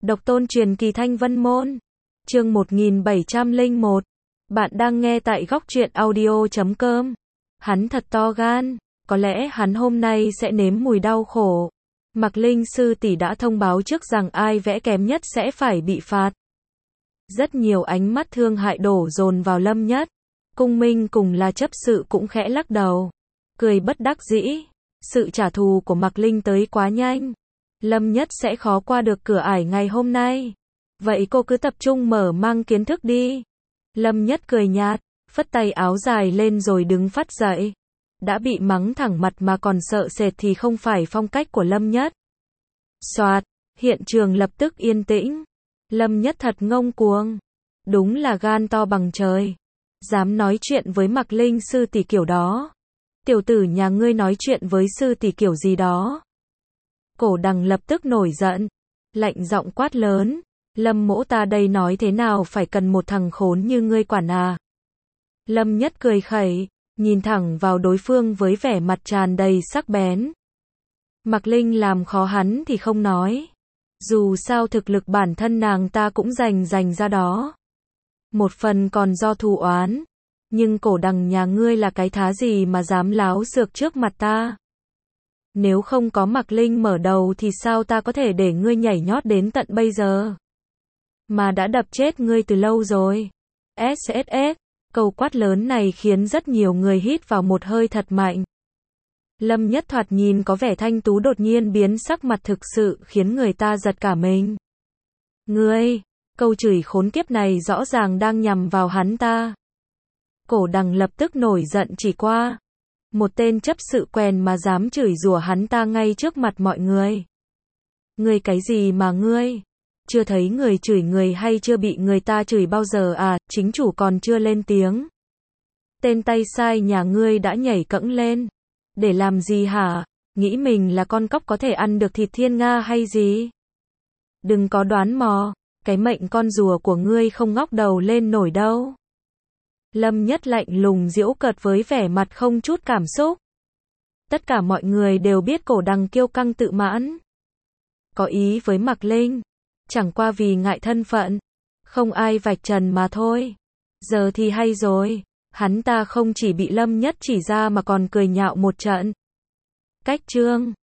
Độc tôn truyền kỳ Thanh Vân Môn. Chương 1701. Bạn đang nghe tại góc truyện audio.com. Hắn thật to gan, có lẽ hắn hôm nay sẽ nếm mùi đau khổ. Mạc Linh sư tỷ đã thông báo trước rằng ai vẽ kém nhất sẽ phải bị phạt. Rất nhiều ánh mắt thương hại đổ dồn vào Lâm Nhất. Cung Minh cùng là chấp sự cũng khẽ lắc đầu, cười bất đắc dĩ. Sự trả thù của Mạc Linh tới quá nhanh. Lâm Nhất sẽ khó qua được cửa ải ngày hôm nay. Vậy cô cứ tập trung mở mang kiến thức đi. Lâm Nhất cười nhạt, phất tay áo dài lên rồi đứng phắt dậy. Đã bị mắng thẳng mặt mà còn sợ sệt thì không phải phong cách của Lâm Nhất. Soạt, hiện trường lập tức yên tĩnh. Lâm Nhất thật ngông cuồng. Đúng là gan to bằng trời. Dám nói chuyện với Mạc Linh sư tỷ kiểu đó. Tiểu tử nhà ngươi nói chuyện với sư tỷ kiểu gì đó. Cổ Đằng lập tức nổi giận, lạnh giọng quát lớn, Lâm mỗ ta đây nói thế nào phải cần một thằng khốn như ngươi quản à. Lâm Nhất cười khẩy, nhìn thẳng vào đối phương với vẻ mặt tràn đầy sắc bén. Mạc Linh làm khó hắn thì không nói. Dù sao thực lực bản thân nàng ta cũng dành ra đó. Một phần còn do thù oán. Nhưng Cổ Đằng nhà ngươi là cái thá gì mà dám láo xược trước mặt ta. Nếu không có Mạc Linh mở đầu thì sao ta có thể để ngươi nhảy nhót đến tận bây giờ. Mà đã đập chết ngươi từ lâu rồi. SSS, câu quát lớn này khiến rất nhiều người hít vào một hơi thật mạnh. Lâm Nhất thoạt nhìn có vẻ thanh tú đột nhiên biến sắc mặt thực sự khiến người ta giật cả mình. Ngươi, câu chửi khốn kiếp này rõ ràng đang nhằm vào hắn ta. Cổ Đằng lập tức nổi giận chỉ qua. Một tên chấp sự quèn mà dám chửi rủa hắn ta ngay trước mặt mọi người. Ngươi cái gì mà ngươi? Chưa thấy người chửi người hay chưa bị người ta chửi bao giờ à, chính chủ còn chưa lên tiếng. Tên tay sai nhà ngươi đã nhảy cẫng lên. Để làm gì hả? Nghĩ mình là con cóc có thể ăn được thịt thiên nga hay gì? Đừng có đoán mò, cái mệnh con rùa của ngươi không ngóc đầu lên nổi đâu. Lâm Nhất lạnh lùng giễu cợt với vẻ mặt không chút cảm xúc. Tất cả mọi người đều biết Cổ Đằng kiêu căng tự mãn. Có ý với Mạc Linh. Chẳng qua vì ngại thân phận. Không ai vạch trần mà thôi. Giờ thì hay rồi. Hắn ta không chỉ bị Lâm Nhất chỉ ra mà còn cười nhạo một trận. Cách chương